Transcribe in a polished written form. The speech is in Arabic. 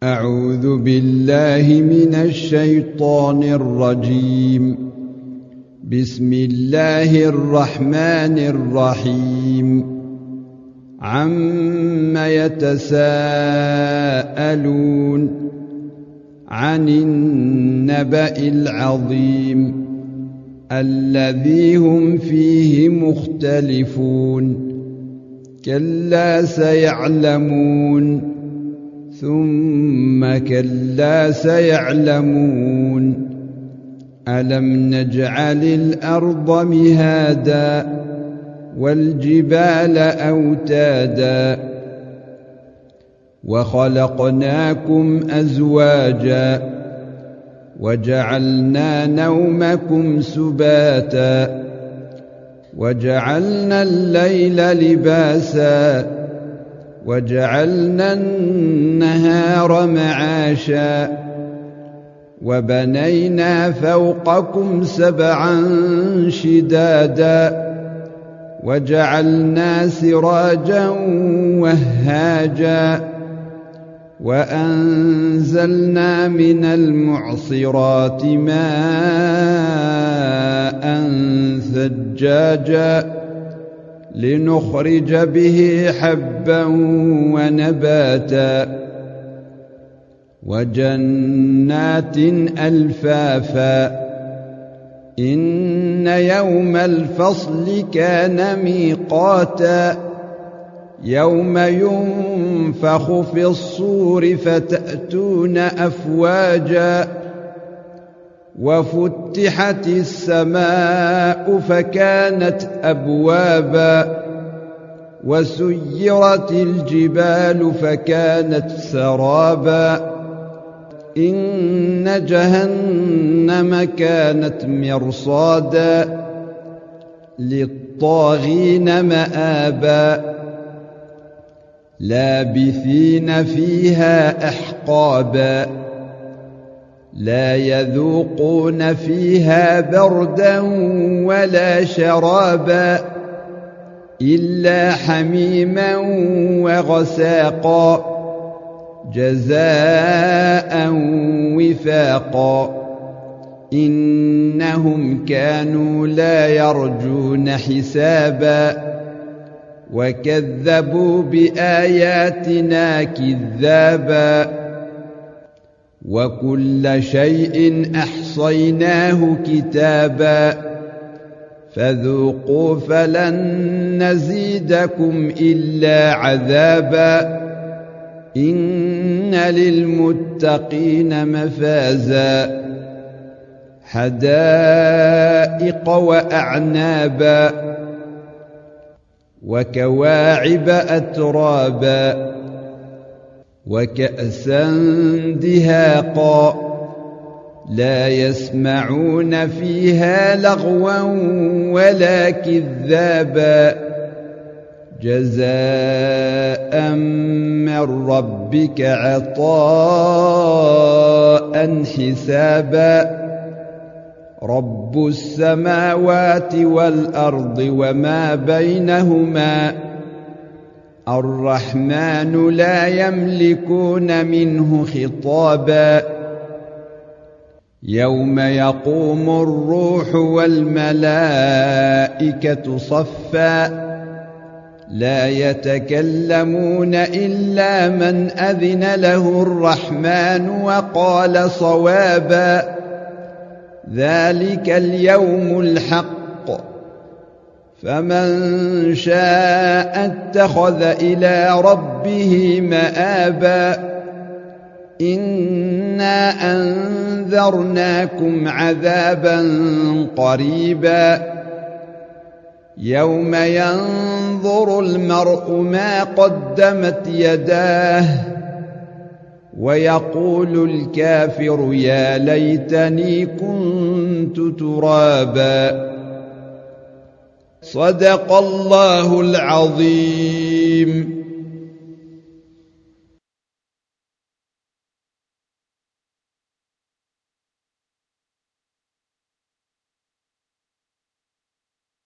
أعوذ بالله من الشيطان الرجيم. بسم الله الرحمن الرحيم. عم يتساءلون عن النبأ العظيم الذي هم فيه مختلفون. كلا سيعلمون ثم كلا سيعلمون. ألم نجعل الأرض مهادا والجبال أوتادا وخلقناكم أزواجا وجعلنا نومكم سباتا وجعلنا الليل لباسا وجعلنا النهار معاشا وبنينا فوقكم سبعا شدادا وجعلنا سراجا وهاجا وأنزلنا من المعصرات ماء ثجاجا لنخرج به حبا ونباتا وجنات ألفافا. إن يوم الفصل كان ميقاتا يوم ينفخ في الصور فتأتون أفواجا وفتحت السماء فكانت أبوابا وسيرت الجبال فكانت سرابا. إن جهنم كانت مرصادا للطاغين مآبا لابثين فيها أحقابا لا يذوقون فيها بردا ولا شرابا إلا حميما وغساقا جزاء وفاقا. إنهم كانوا لا يرجون حسابا وكذبوا بآياتنا كذابا وكل شيء أحصيناه كتابا فذوقوا فلن نزيدكم إلا عذابا. إن للمتقين مفازا حدائق وأعنابا وكواعب أترابا وكأسا دهاقا لا يسمعون فيها لغوا ولا كذابا جزاء من ربك عطاء حسابا. رب السماوات والأرض وما بينهما الرحمن لا يملكون منه خطابا. يوم يقوم الروح والملائكة صفا لا يتكلمون إلا من أذن له الرحمن وقال صوابا. ذلك اليوم الحق فمن شاء اتخذ إلى ربه مآبا. إنا أنذرناكم عذابا قريبا يوم ينظر المرء ما قدمت يداه ويقول الكافر يا ليتني كنت ترابا. صدق الله العظيم.